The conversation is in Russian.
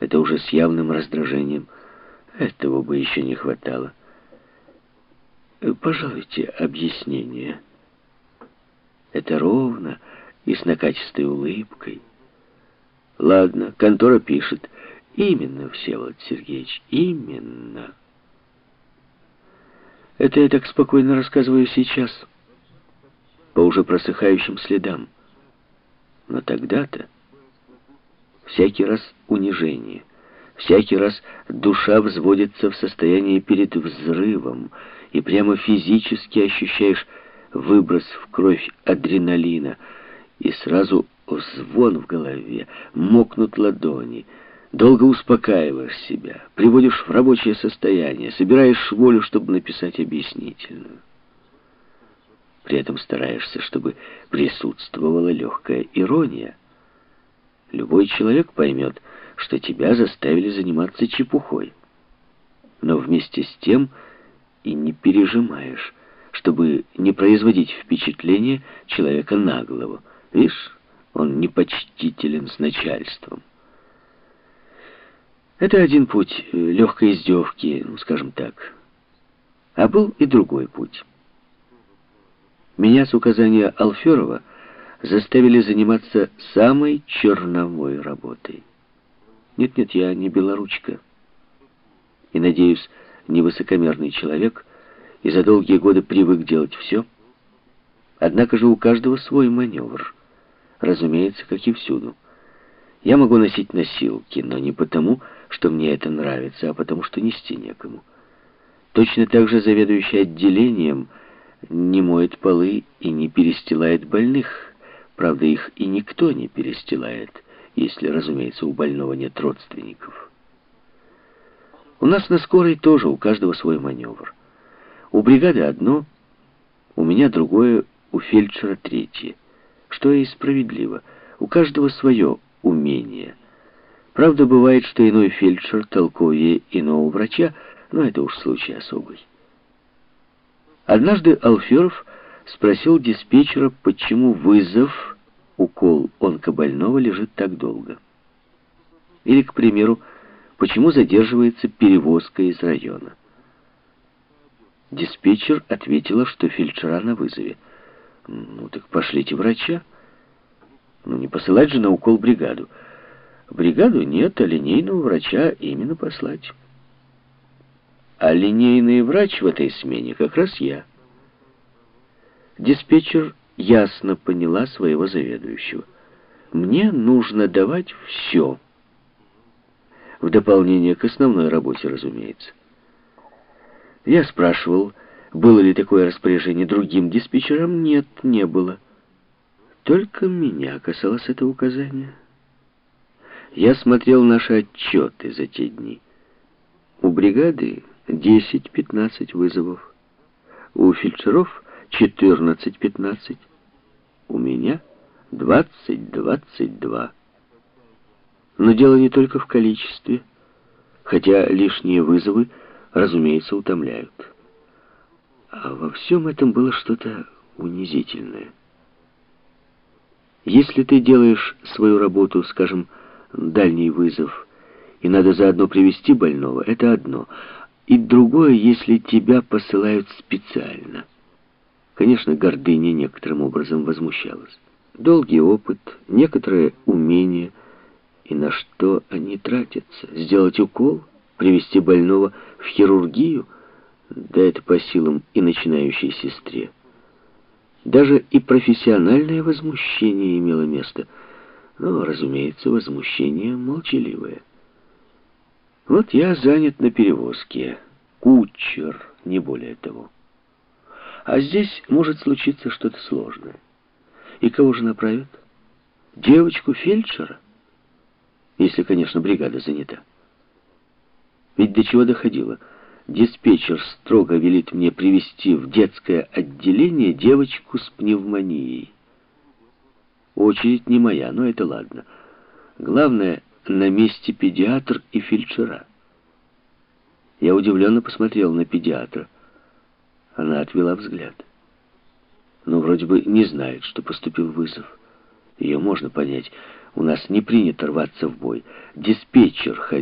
Это уже с явным раздражением. Этого бы еще не хватало. Пожалуйте, объяснение. Это ровно и с накатистой улыбкой. Ладно, контора пишет. Именно, Всеволод Сергеевич, именно. Это я так спокойно рассказываю сейчас, по уже просыхающим следам. Но тогда-то всякий раз унижение, всякий раз душа взводится в состоянии перед взрывом, и прямо физически ощущаешь выброс в кровь адреналина, и сразу звон в голове, мокнут ладони. Долго успокаиваешь себя, приводишь в рабочее состояние, собираешь волю, чтобы написать объяснительную. При этом стараешься, чтобы присутствовала легкая ирония. Любой человек поймет, что тебя заставили заниматься чепухой. Но вместе с тем и не пережимаешь, чтобы не производить впечатление человека наглого. Видишь, он непочтителен с начальством. Это один путь легкой издевки, скажем так. А был и другой путь. Меня с указания Алферова заставили заниматься самой черновой работой. Нет-нет, я не белоручка. И, надеюсь, не высокомерный человек, и за долгие годы привык делать все. Однако же у каждого свой маневр. Разумеется, как и всюду. Я могу носить носилки, но не потому, что мне это нравится, а потому, что нести некому. Точно так же заведующий отделением не моет полы и не перестилает больных. Правда, их и никто не перестилает, если, разумеется, у больного нет родственников. У нас на скорой тоже у каждого свой маневр. У бригады одно, у меня другое, у фельдшера третье. Что и справедливо. У каждого свое умение. Правда, бывает, что иной фельдшер толковее иного врача, но это уж случай особый. Однажды Алферов спросил диспетчера, почему вызов, укол онкобольного лежит так долго. Или, к примеру, почему задерживается перевозка из района. Диспетчер ответила, что фельдшера на вызове. Ну так пошлите врача. Ну не посылать же на укол бригаду. Бригаду нет, а линейного врача именно послать. А линейный врач в этой смене как раз я. Диспетчер ясно поняла своего заведующего. Мне нужно давать все. В дополнение к основной работе, разумеется. Я спрашивал, было ли такое распоряжение другим диспетчерам. Нет, не было. Только меня касалось это указание. Я смотрел наши отчеты за те дни. У бригады 10-15 вызовов. У фельдшеров 14-15. У меня 20-22. Но дело не только в количестве, хотя лишние вызовы, разумеется, утомляют. А во всем этом было что-то унизительное. Если ты делаешь свою работу, скажем, дальний вызов, и надо заодно привезти больного, это одно. И другое, если тебя посылают специально. Конечно, гордыня некоторым образом возмущалась. Долгий опыт, некоторое умение, и на что они тратятся? Сделать укол? Привезти больного в хирургию? Да это по силам и начинающей сестре. Даже и профессиональное возмущение имело место. Но, разумеется, возмущение молчаливое. Вот я занят на перевозке. Кучер, не более того. А здесь может случиться что-то сложное. И кого же направят? Девочку-фельдшера? Если, конечно, бригада занята. Ведь до чего доходило? Диспетчер строго велит мне привезти в детское отделение девочку с пневмонией. Очередь не моя, но это ладно. Главное, на месте педиатр и фельдшера. Я удивленно посмотрел на педиатра. Она отвела взгляд. Но вроде бы не знает, что поступил вызов. Ее можно понять. У нас не принято рваться в бой. Диспетчер,